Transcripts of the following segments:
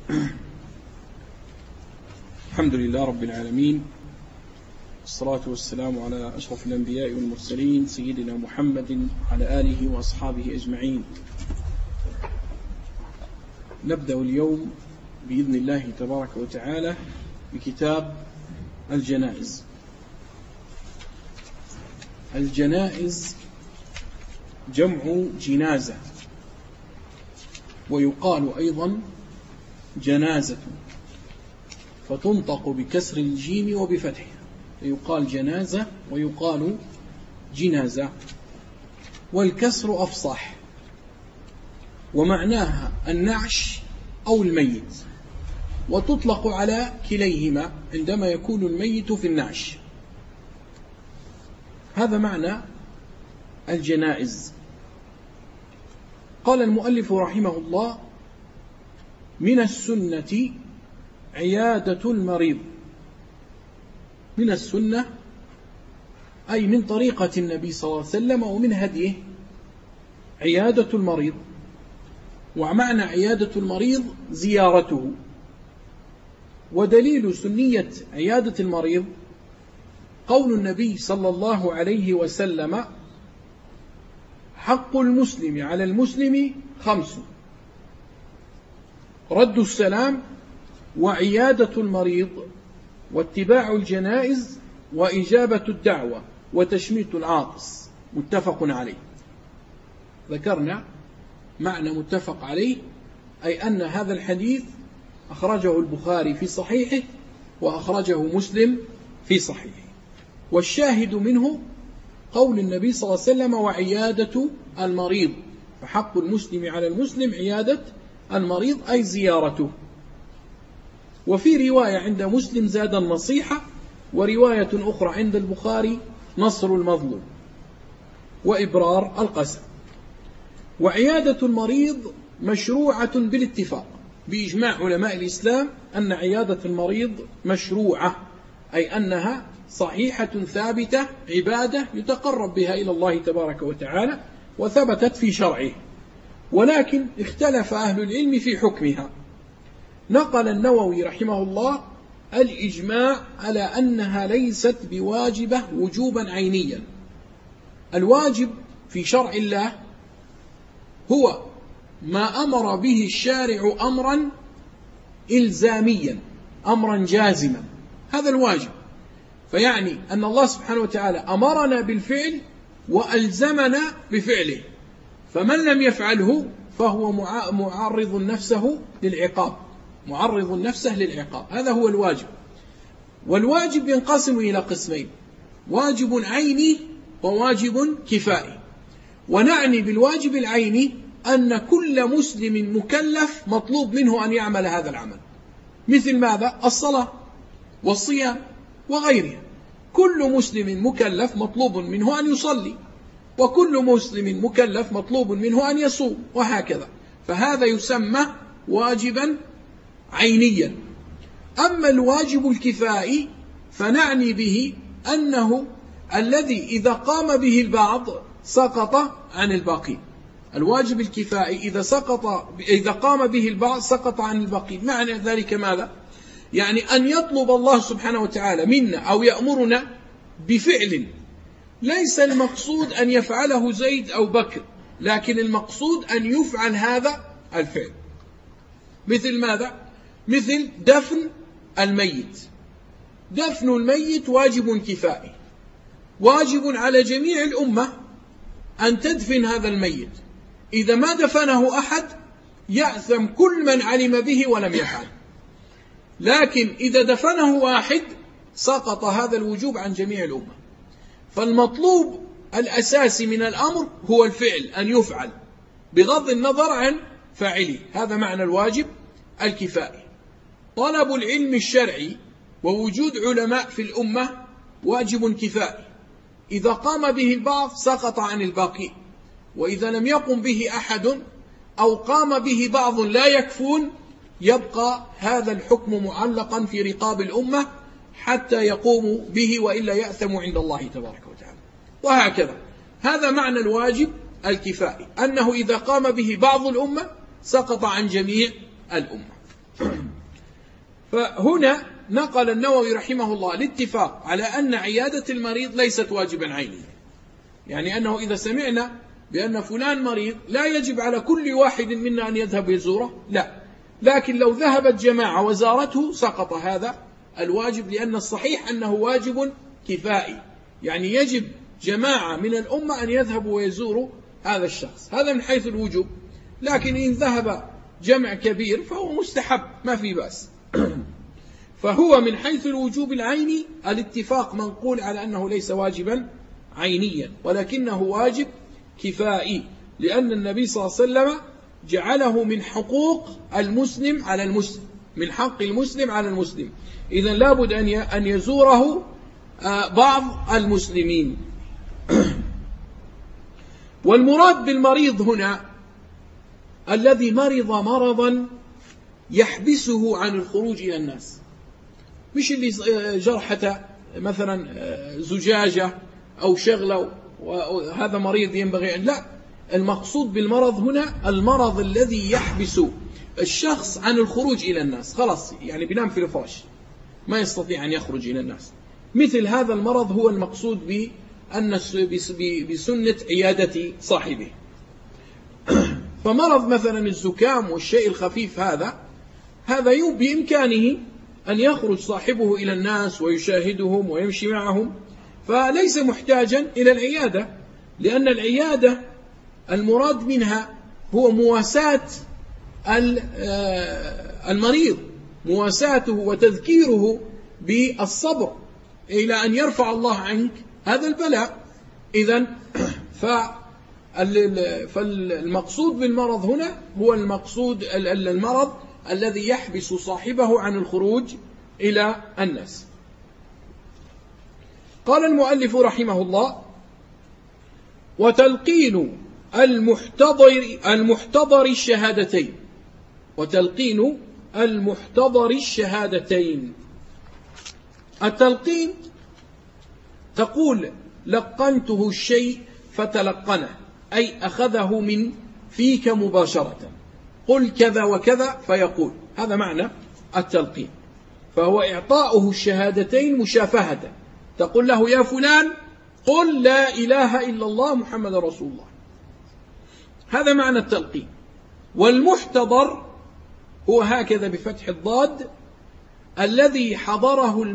الحمد لله رب العالمين، والصلاة والسلام على أشرف الأنبياء والمرسلين سيدنا محمد وعلى آله وأصحابه أجمعين. نبدأ اليوم بإذن الله تبارك وتعالى بكتاب الجنائز. الجنائز جمع جنازة، ويقال أيضا جنازة، فتنطق بكسر الجيم وبفتحها، يقال جنازة ويقال جنازة، والكسر أفصح، ومعناها النعش أو الميت، وتطلق على كليهما عندما يكون الميت في النعش. هذا معنى الجنائز. قال المؤلف رحمه الله: من السنة عيادة المريض. من السنة أي من طريقة النبي صلى الله عليه وسلم ومن هديه عيادة المريض. ومعنى عيادة المريض زيارته. ودليل سنية عيادة المريض قول النبي صلى الله عليه وسلم: حق المسلم على المسلم 5: رد السلام، وعيادة المريض، واتباع الجنائز، وإجابة الدعوة، وتشميت العاطس. متفق عليه. ذكرنا معنى متفق عليه، أي أن هذا الحديث أخرجه البخاري في صحيحه وأخرجه مسلم في صحيحه. والشاهد منه قول النبي صلى الله عليه وسلم: وعيادة المريض. فحق المسلم على المسلم عيادة المريض أي زيارته. وفي رواية عند مسلم زاد النصيحة، ورواية أخرى عند البخاري نصر المظلوم وإبرار القسم. وعيادة المريض مشروعة بالاتفاق بإجماع علماء الإسلام أن عيادة المريض مشروعة، أي أنها صحيحة ثابتة، عبادة يتقرب بها إلى الله تبارك وتعالى، وثبتت في شرعه. ولكن اختلف أهل العلم في حكمها. نقل النووي رحمه الله الإجماع على أنها ليست بواجبة وجوبا عينيا. الواجب في شرع الله هو ما أمر به الشارع أمرا إلزاميا، أمرا جازما، هذا الواجب. فيعني أن الله سبحانه وتعالى أمرنا بالفعل وألزمنا بفعله، فمن لم يفعله فهو معرض نفسه للعقاب، معرض نفسه للعقاب. هذا هو الواجب. والواجب ينقسم إلى قسمين: واجب عيني وواجب كفائي. ونعني بالواجب العيني أن كل مسلم مكلف مطلوب منه أن يعمل هذا العمل، مثل ماذا؟ الصلاة والصيام وغيرها. كل مسلم مكلف مطلوب منه أن يصلي، وكل مسلم مكلف مطلوب منه أن يصوم، وهكذا. فهذا يسمى واجبا عينيا. أما الواجب الكفائي فنعني به أنه الذي إذا قام به البعض سقط عن الباقين. الواجب الكفائي إذا قام به البعض سقط عن الباقين. معنى ذلك ماذا؟ يعني أن يطلب الله سبحانه وتعالى منا أو يأمرنا بفعل، ليس المقصود أن يفعله زيد أو بكر، لكن المقصود أن يفعل هذا الفعل. مثل ماذا؟ مثل دفن الميت. دفن الميت واجب كفائي، واجب على جميع الأمة أن تدفن هذا الميت. إذا ما دفنه أحد يأثم كل من علم به ولم يفعل، لكن إذا دفنه واحد سقط هذا الوجوب عن جميع الأمة. فالمطلوب الأساسي من الأمر هو الفعل، أن يفعل بغض النظر عن فاعله. هذا معنى الواجب الكفائي. طلب العلم الشرعي ووجود علماء في الأمة واجب كفائي، إذا قام به البعض سقط عن الباقي، وإذا لم يقم به أحد أو قام به بعض لا يكفون يبقى هذا الحكم معلقا في رقاب الأمة حتى يقوموا به، وإلا يأثموا عند الله تبارك وتعالى. وهكذا. هذا معنى الواجب الكفائي، أنه إذا قام به بعض الأمة سقط عن جميع الأمة. فهنا نقل النووي رحمه الله الاتفاق على أن عيادة المريض ليست واجبا عينيا، يعني أنه إذا سمعنا بأن فلان مريض لا يجب على كل واحد منا أن يذهب يزوره، لا، لكن لو ذهبت جماعة وزارته سقط هذا الواجب، لأن الصحيح أنه واجب كفائي، يعني يجب جماعة من الأمة أن يذهبوا ويزوروا هذا الشخص، هذا من حيث الوجوب. لكن إن ذهب جمع كبير فهو مستحب، ما في بأس. فهو من حيث الوجوب العيني الاتفاق منقول على أنه ليس واجبا عينيا، ولكنه واجب كفائي، لأن النبي صلى الله عليه وسلم جعله من حقوق المسلم على المسلم، من حق المسلم على المسلم، إذن لابد أن يزوره بعض المسلمين. والمراد بالمريض هنا الذي مرض مرضا يحبسه عن الخروج إلى الناس، مش اللي جرحة مثلا زجاجة أو شغلة وهذا مريض ينبغي أن لا، المقصود بالمرض هنا المرض الذي يحبس الشخص عن الخروج إلى الناس، خلاص يعني بينام في الفراش ما يستطيع أن يخرج إلى الناس، مثل هذا المرض هو المقصود بسنة عيادة صاحبه. فمرض مثلا الزكام والشيء الخفيف هذا بإمكانه أن يخرج صاحبه إلى الناس ويشاهدهم ويمشي معهم، فليس محتاجا إلى العيادة، لأن العيادة المراد منها هو مواساة المريض، مواساته وتذكيره بالصبر إلى أن يرفع الله عنك هذا البلاء. إذن فالمقصود بالمرض هنا هو المرض الذي يحبس صاحبه عن الخروج إلى الناس. قال المؤلف رحمه الله: وتلقين المحتضر الشهادتين. وتلقين المحتضر الشهادتين. التلقين تقول لقنته الشيء فتلقنه، أي أخذه من فيك مباشرة، قل كذا وكذا فيقول، هذا معنى التلقين. فهو إعطاؤه الشهادتين مشافهة، تقول له يا فلان قل لا إله إلا الله محمد رسول الله، هذا معنى التلقين. والمحتضر هو هكذا بفتح الضاد، الذي حضره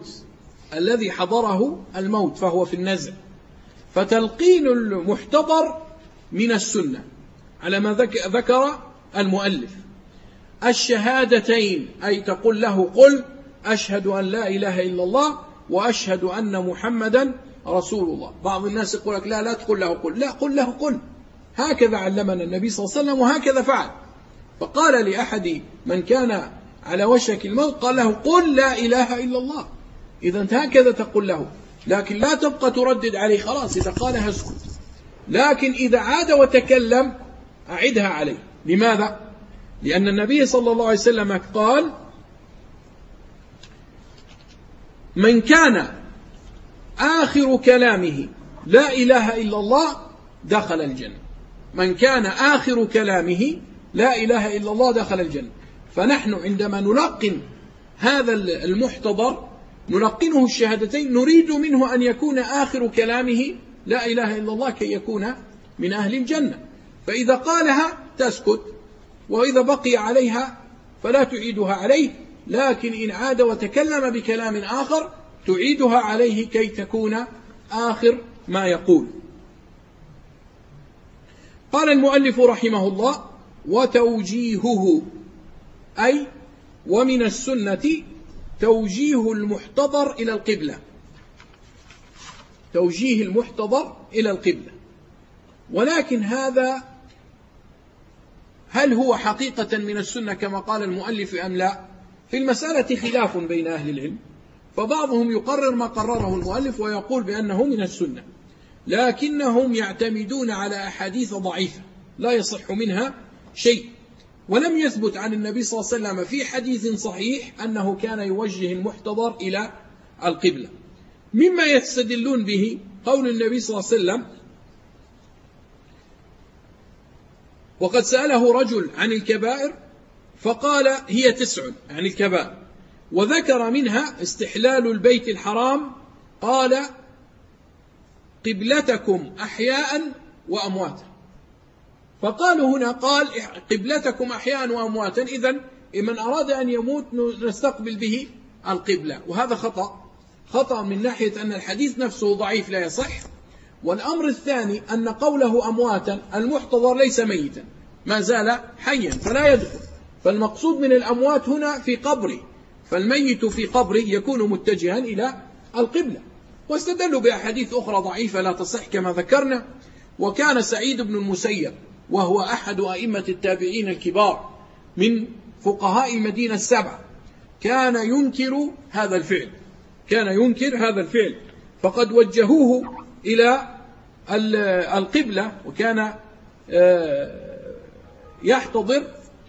الموت فهو في النزع. فتلقين المحتضر من السنة على ما ذكر المؤلف. الشهادتين أي تقول له قل أشهد أن لا إله إلا الله وأشهد أن محمدا رسول الله. بعض الناس يقول لك لا تقول له قل، لا، قل له قل، هكذا علمنا النبي صلى الله عليه وسلم وهكذا فعل. فقال لأحد من كان على وشك الموت قال له قل لا إله إلا الله، إذا هكذا تقول له، لكن لا تبقى تردد عليه، خلاص إذا قالها اسكت، لكن إذا عاد وتكلم أعدها عليه. لماذا؟ لأن النبي صلى الله عليه وسلم قال من كان آخر كلامه لا إله إلا الله دخل الجنة. من كان آخر كلامه لا إله إلا الله دخل الجنة. فنحن عندما نلقن هذا المحتضر نلقنه الشهادتين، نريد منه أن يكون آخر كلامه لا إله إلا الله كي يكون من أهل الجنة. فإذا قالها تسكت، وإذا بقي عليها فلا تعيدها عليه، لكن إن عاد وتكلم بكلام آخر تعيدها عليه كي تكون آخر ما يقول. قال المؤلف رحمه الله: وتوجيهه، أي ومن السنة توجيه المحتضر إلى القبلة، توجيه المحتضر إلى القبلة. ولكن هذا هل هو حقيقة من السنة كما قال المؤلف أم لا؟ في المسألة خلاف بين أهل العلم، فبعضهم يقرر ما قرره المؤلف ويقول بأنه من السنة، لكنهم يعتمدون على أحاديث ضعيفة لا يصح منها شيء، ولم يثبت عن النبي صلى الله عليه وسلم في حديث صحيح أنه كان يوجه المحتضر إلى القبلة. مما يستدلون به قول النبي صلى الله عليه وسلم: وقد سأله رجل عن الكبائر فقال هي 9 يعني الكبائر، وذكر منها استحلال البيت الحرام، قال قبلتكم أحياء وأمواتا. فقالوا هنا قال قبلتكم أحياء وأمواتا، إذن من أراد أن يموت نستقبل به القبلة، وهذا خطأ من ناحية أن الحديث نفسه ضعيف لا يصح. والأمر الثاني أن قوله أمواتا، المحتضر ليس ميتا، ما زال حيا فلا يدخل، فالمقصود من الأموات هنا في قبره، فالميت في قبره يكون متجها إلى القبلة. واستدلوا بأحاديث أخرى ضعيفة لا تصح كما ذكرنا. وكان سعيد بن المسيب وهو أحد أئمة التابعين الكبار من فقهاء المدينة 7، كان ينكر هذا الفعل، فقد وجهوه إلى القبلة وكان يحتضر،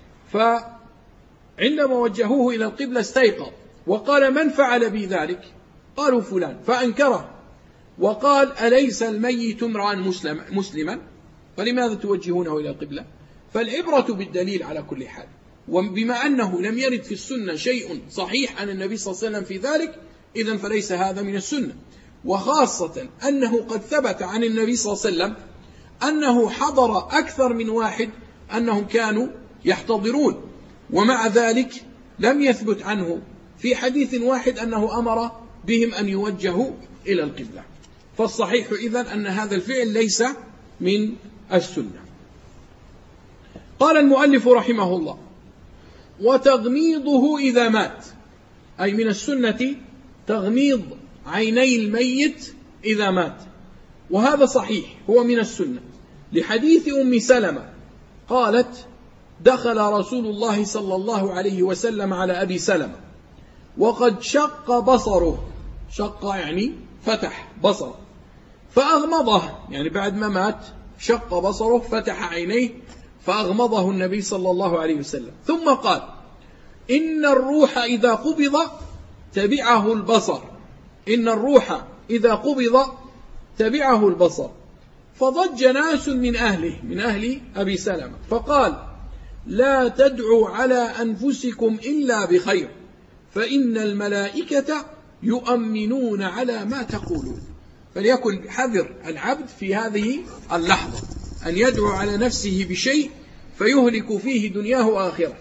فعندما وجهوه إلى القبلة استيقظ وقال من فعل بي ذلك؟ قالوا فلان، فأنكره وقال أليس الميت امرأ مسلما فلماذا توجهونه إلى القبلة؟ فالعبرة بالدليل على كل حال، وبما أنه لم يرد في السنة شيء صحيح عن النبي صلى الله عليه وسلم في ذلك، إذن فليس هذا من السنة. وخاصة أنه قد ثبت عن النبي صلى الله عليه وسلم أنه حضر أكثر من واحد أنهم كانوا يحتضرون، ومع ذلك لم يثبت عنه في حديث واحد أنه أمر بهم أن يوجهوا إلى القبلة. فالصحيح إذن أن هذا الفعل ليس من السنة. قال المؤلف رحمه الله وتغميضه إذا مات، أي من السنة تغميض عيني الميت إذا مات، وهذا صحيح هو من السنة، لحديث أم سلمة قالت دخل رسول الله صلى الله عليه وسلم على أبي سلمة وقد شق بصره، شق يعني فتح بصره، فأغمضه، يعني بعد ما مات شق بصره فتح عينيه فأغمضه النبي صلى الله عليه وسلم، ثم قال إن الروح إذا قبض تبعه البصر، إن الروح إذا قبض تبعه البصر. فضج ناس من أهل أبي سلمة فقال لا تدعوا على أنفسكم إلا بخير فإن الملائكة يؤمنون على ما تقولون. فليكن حذر العبد في هذه اللحظة أن يدعو على نفسه بشيء فيهلك فيه دنياه وآخرته،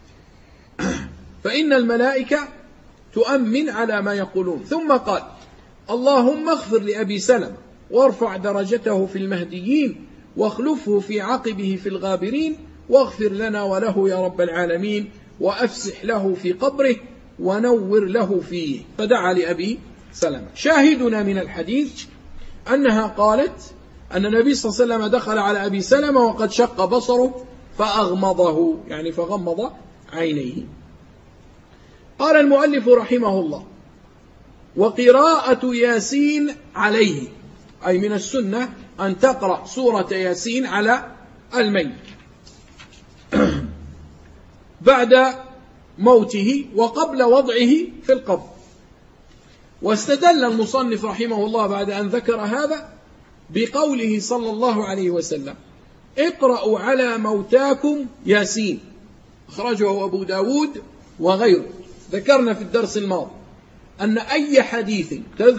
فإن الملائكة تؤمن على ما يقولون. ثم قال اللهم اغفر لأبي سلمة وارفع درجته في المهديين واخلفه في عقبه في الغابرين واغفر لنا وله يا رب العالمين وأفسح له في قبره ونور له فيه. فدعا لأبي سلمة. شاهدنا من الحديث أنها قالت أن النبي صلى الله عليه وسلم دخل على أبي سلمة وقد شق بصره فأغمضه، يعني فغمض عينيه. قال المؤلف رحمه الله وقراءة ياسين عليه، أي من السنة أن تقرأ سورة ياسين على الميت بعد موته وقبل وضعه في القبر. واستدل المصنف رحمه الله بعد أن ذكر هذا بقوله صلى الله عليه وسلم اقرأوا على موتاكم ياسين، أخرجه أبو داود وغيره. ذكرنا في الدرس الماضي أن أي حديث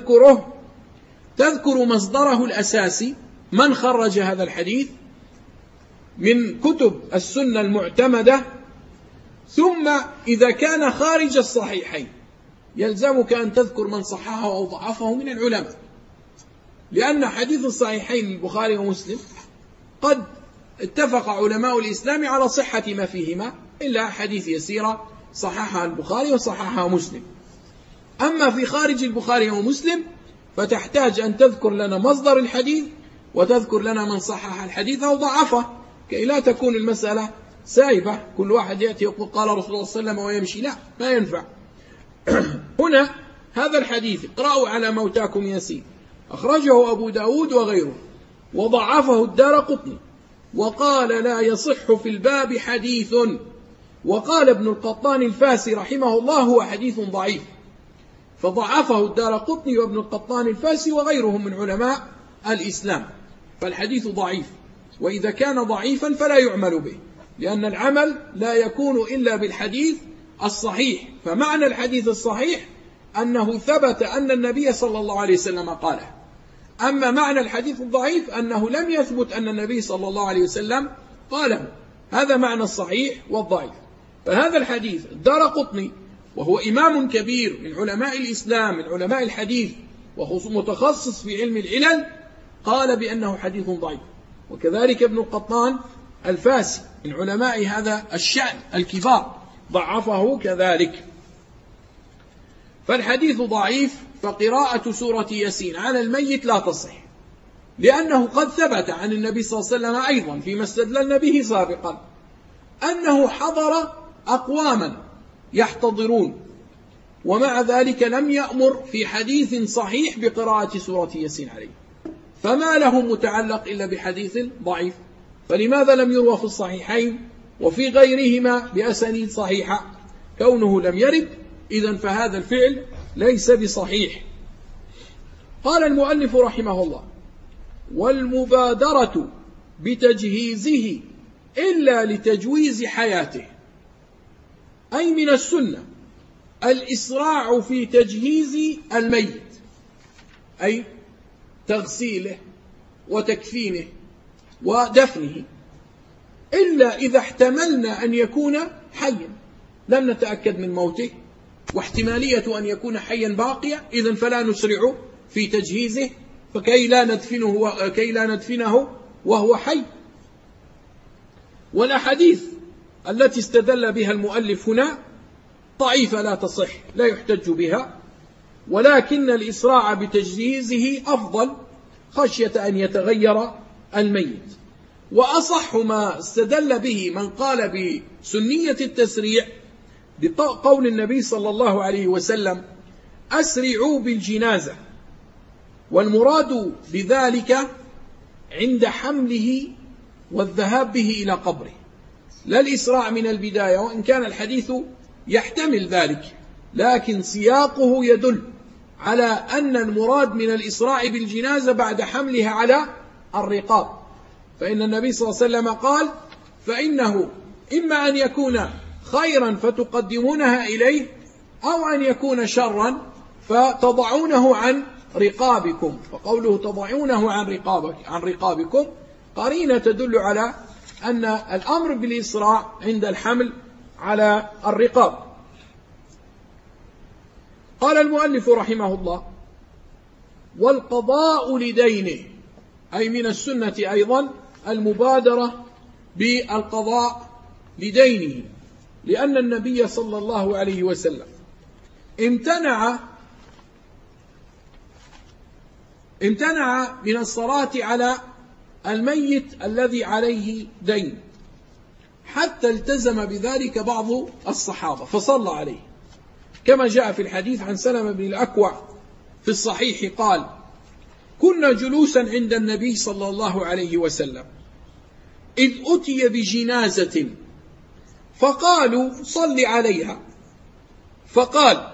تذكر مصدره الأساسي، من خرج هذا الحديث من كتب السنة المعتمدة، ثم إذا كان خارج الصحيحين يلزمك أن تذكر من صححه أو ضعفه من العلماء، لأن حديث الصحيحين البخاري ومسلم قد اتفق علماء الإسلام على صحة ما فيهما إلا حديث يسيرة صححها البخاري وصححها مسلم. أما في خارج البخاري ومسلم فتحتاج أن تذكر لنا مصدر الحديث وتذكر لنا من صحح الحديث أو ضعفه، كي لا تكون المسألة سايبة كل واحد يأتي يقول قال رسول الله صلى الله عليه وسلم ويمشي، لا، ما ينفع. هنا هذا الحديث اقرأوا على موتاكم ياسين أخرجه أبو داود وغيره وضعفه الدارقطني وقال لا يصح في الباب حديث، وقال ابن القطان الفاسي رحمه الله هو حديث ضعيف، فضعفه الدارقطني وابن القطان الفاسي وغيرهم من علماء الإسلام، فالحديث ضعيف، وإذا كان ضعيفا فلا يعمل به، لأن العمل لا يكون إلا بالحديث الصحيح. فمعنى الحديث الصحيح أنه ثبت أن النبي صلى الله عليه وسلم قاله. أما معنى الحديث الضعيف أنه لم يثبت أن النبي صلى الله عليه وسلم قاله. هذا معنى الصحيح والضعيف. فهذا الحديث الدارقطني وهو إمام كبير من علماء الإسلام من علماء الحديث ومتخصص في علم العلل قال بأنه حديث ضعيف. وكذلك ابن القطان الفاسي من علماء هذا الشأن الكبار ضعفه كذلك. فالحديث ضعيف. فقراءة سورة ياسين على الميت لا تصح، لأنه قد ثبت عن النبي صلى الله عليه وسلم أيضا فيما استدللنا به سابقا أنه حضر أقواما يحتضرون، ومع ذلك لم يأمر في حديث صحيح بقراءة سورة ياسين عليه، فما له متعلق إلا بحديث ضعيف. فلماذا لم يروى في الصحيحين وفي غيرهما بأسانيد صحيحة؟ كونه لم يرد إذن فهذا الفعل ليس بصحيح. قال المؤلف رحمه الله: والمبادرة بتجهيزه إلا لتجويز حياته، أي من السنة الإسراع في تجهيز الميت، أي تغسيله وتكفينه ودفنه، إلا إذا احتملنا أن يكون حيا، لم نتأكد من موته واحتمالية أن يكون حيا باقية، إذن فلا نسرع في تجهيزه فكي لا ندفنه وهو حي. والأحاديث التي استدل بها المؤلف هنا ضعيفة لا تصح لا يحتج بها، ولكن الإسراع بتجهيزه أفضل خشية أن يتغير الميت. وأصح ما استدل به من قال بسنية التسريع بقول النبي صلى الله عليه وسلم: أسرعوا بالجنازة، والمراد بذلك عند حمله والذهاب به إلى قبره، لا الإسراع من البداية، وإن كان الحديث يحتمل ذلك، لكن سياقه يدل على أن المراد من الإسراع بالجنازة بعد حملها على الرقاب. فإن النبي صلى الله عليه وسلم قال: فإنه إما أن يكون خيرا فتقدمونها إليه، أو أن يكون شرا فتضعونه عن رقابكم. فقوله تضعونه عن رقابكم قرينة تدل على أن الأمر بالإسراع عند الحمل على الرقاب. قال المؤلف رحمه الله: والقضاء لدينه، أي من السنة أيضا المبادرة بالقضاء لدينه، لأن النبي صلى الله عليه وسلم امتنع من الصلاة على الميت الذي عليه دين، حتى التزم بذلك بعض الصحابة فصلى عليه، كما جاء في الحديث عن سلمة بن الأكوع في الصحيح قال: كنا جلوسا عند النبي صلى الله عليه وسلم إذ أتي بجنازة فقالوا: صل عليها. فقال: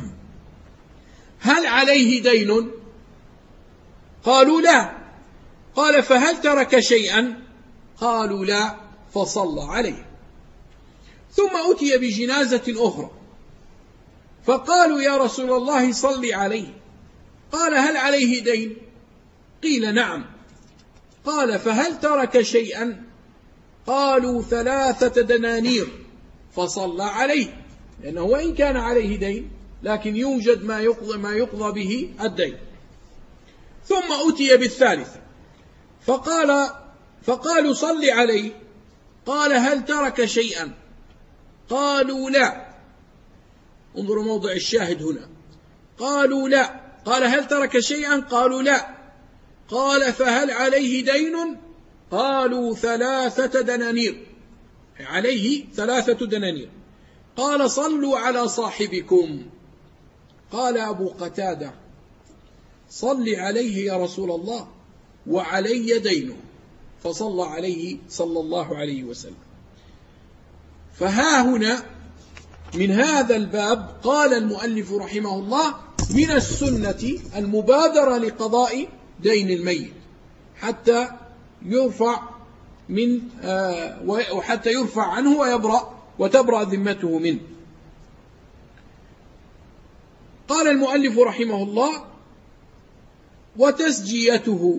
هل عليه دين؟ قالوا: لا. قال: فهل ترك شيئا؟ قالوا: لا. فصلى عليه. ثم أتي بجنازة أخرى فقالوا: يا رسول الله صل عليه. قال: هل عليه دين؟ قيل: نعم. قال: فهل ترك شيئا؟ قالوا: 3 دنانير. فصلى عليه، لأنه وإن كان عليه دين لكن يوجد ما يقضى به الدين. ثم أتي بالثالثة فقالوا: صل عليه. قال: هل ترك شيئا؟ قالوا: لا. انظروا موضع الشاهد هنا، قالوا: لا. قال: هل ترك شيئا؟ قالوا: لا. قال: فهل عليه دين؟ قالوا: 3 دنانير، عليه 3 دنانير. قال: صلوا على صاحبكم. قال أبو قتادة: صل عليه يا رسول الله وعلي دينه. فصلى عليه صلى الله عليه وسلم. فها هنا من هذا الباب قال المؤلف رحمه الله: من السنة المبادرة لقضاء دين الميت حتى يرفع وحتى يرفع عنه وتبرأ ذمته منه. قال المؤلف رحمه الله: وتسجيته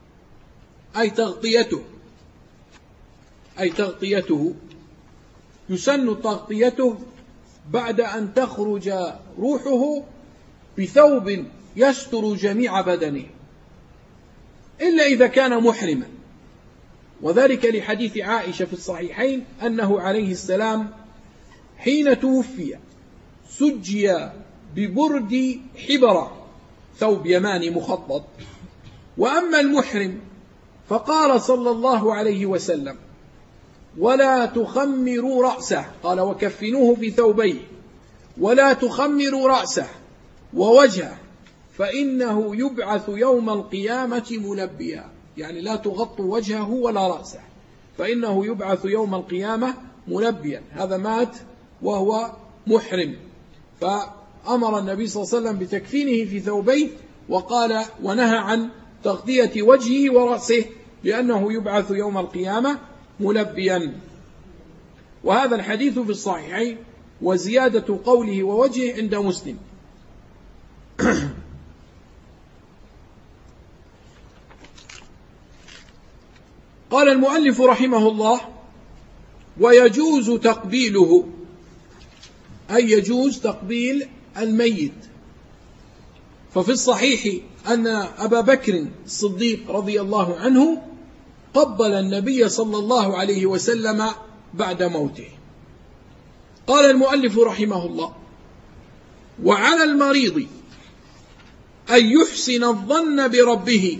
أي تغطيته يسن تغطيته بعد أن تخرج روحه بثوب يستر جميع بدنه، إلا إذا كان محرما، وذلك لحديث عائشة في الصحيحين أنه عليه السلام حين توفي سجي ببرد حبرة، ثوب يماني مخطط. وأما المحرم فقال صلى الله عليه وسلم: ولا تخمروا رأسه، قال: وكفنوه في ثوبيه، ولا تخمروا رأسه ووجهه فإنه يبعث يوم القيامة ملبيا، يعني لا تغطوا وجهه ولا رأسه، فإنه يبعث يوم القيامة ملبيا. هذا مات وهو محرم، فأمر النبي صلى الله عليه وسلم بتكفينه في ثوبيه، وقال ونهى عن تغطية وجهه ورأسه لأنه يبعث يوم القيامة ملبيا. وهذا الحديث في الصحيحين، وزيادة قوله ووجهه عند مسلم. قال المؤلف رحمه الله: ويجوز تقبيله، أي يجوز تقبيل الميت. ففي الصحيح أن أبا بكر الصديق رضي الله عنه قبل النبي صلى الله عليه وسلم بعد موته. قال المؤلف رحمه الله: وعلى المريض أن يحسن الظن بربه،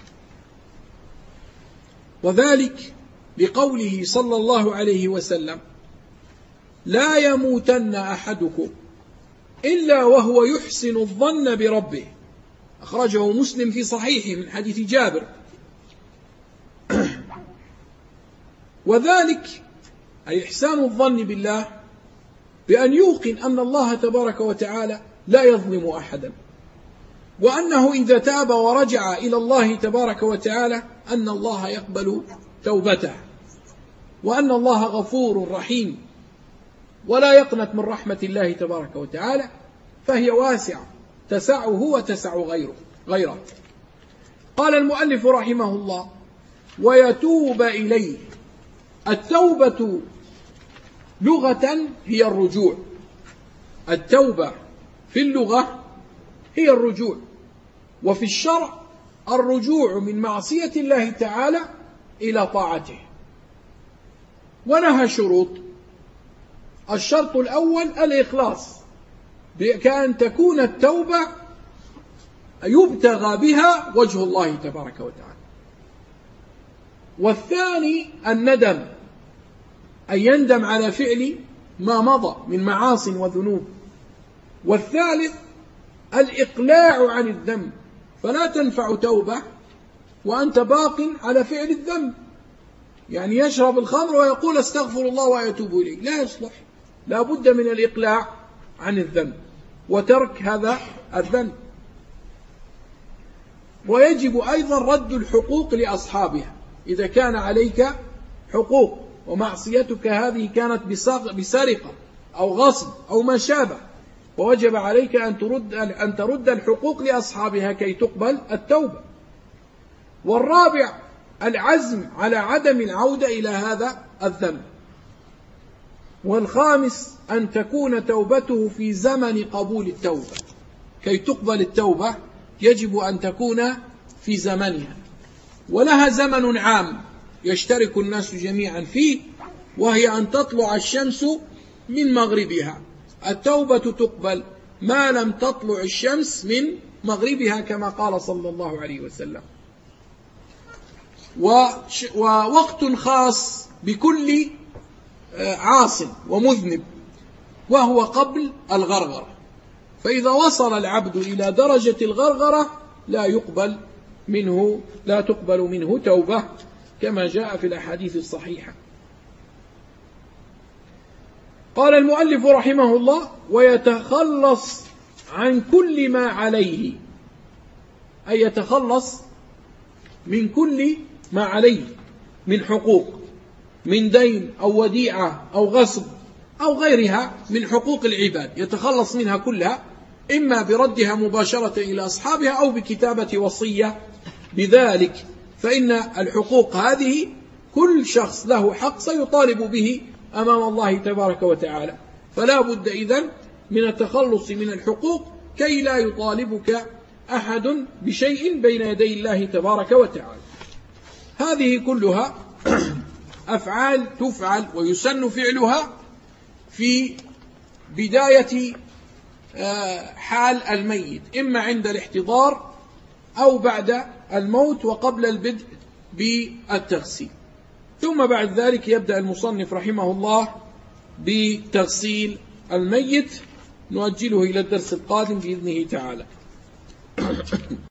وذلك لقوله صلى الله عليه وسلم: لا يموتن أحدكم إلا وهو يحسن الظن بربه، أخرجه مسلم في صحيحه من حديث جابر. وذلك أي إحسان الظن بالله بأن يوقن أن الله تبارك وتعالى لا يظلم أحدا، وأنه إذا تاب ورجع إلى الله تبارك وتعالى أن الله يقبل توبته، وأن الله غفور رحيم ولا يقنط من رحمة الله تبارك وتعالى، فهي واسعة تسعه وتسع غيره. قال المؤلف رحمه الله: ويتوب إليه. التوبة لغة هي الرجوع، التوبة في اللغة هي الرجوع، وفي الشرع الرجوع من معصية الله تعالى إلى طاعته. ولها شروط. الشرط الأول الإخلاص، بأن تكون التوبة يبتغى بها وجه الله تبارك وتعالى. والثاني الندم، أن يندم على فعل ما مضى من معاصٍ وذنوب. والثالث الإقلاع عن الذنب، فلا تنفع توبة وأنت باق على فعل الذنب، يعني يشرب الخمر ويقول استغفر الله ويتوب إليه، لا يصلح، لا بد من الإقلاع عن الذنب وترك هذا الذنب. ويجب أيضا رد الحقوق لأصحابها، إذا كان عليك حقوق ومعصيتك هذه كانت بسرقة أو غصب أو ما شابه، ووجب عليك أن ترد الحقوق لأصحابها كي تقبل التوبة. والرابع العزم على عدم العودة إلى هذا الذنب. والخامس أن تكون توبته في زمن قبول التوبة، كي تقبل التوبة يجب أن تكون في زمنها، ولها زمن عام يشترك الناس جميعا فيه، وهي أن تطلع الشمس من مغربها. التوبة تقبل ما لم تطلع الشمس من مغربها كما قال صلى الله عليه وسلم. ووقت خاص بكل عاص ومذنب وهو قبل الغرغرة، فإذا وصل العبد إلى درجة الغرغرة لا تقبل منه توبة كما جاء في الأحاديث الصحيحة. قال المؤلف رحمه الله: ويتخلص عن كل ما عليه، أي يتخلص من كل ما عليه من حقوق، من دين أو وديعة أو غصب أو غيرها من حقوق العباد يتخلص منها كلها، إما بردها مباشرة إلى أصحابها أو بكتابة وصية بذلك. فإن الحقوق هذه كل شخص له حق سيطالب به أمام الله تبارك وتعالى، فلا بد إذن من التخلص من الحقوق كي لا يطالبك أحد بشيء بين يدي الله تبارك وتعالى. هذه كلها أفعال تفعل ويسن فعلها في بداية حال الميت، إما عند الاحتضار أو بعد الموت وقبل البدء بالتغسيل. ثم بعد ذلك يبدأ المصنف رحمه الله بتغسيل الميت، نؤجله إلى الدرس القادم بإذنه تعالى.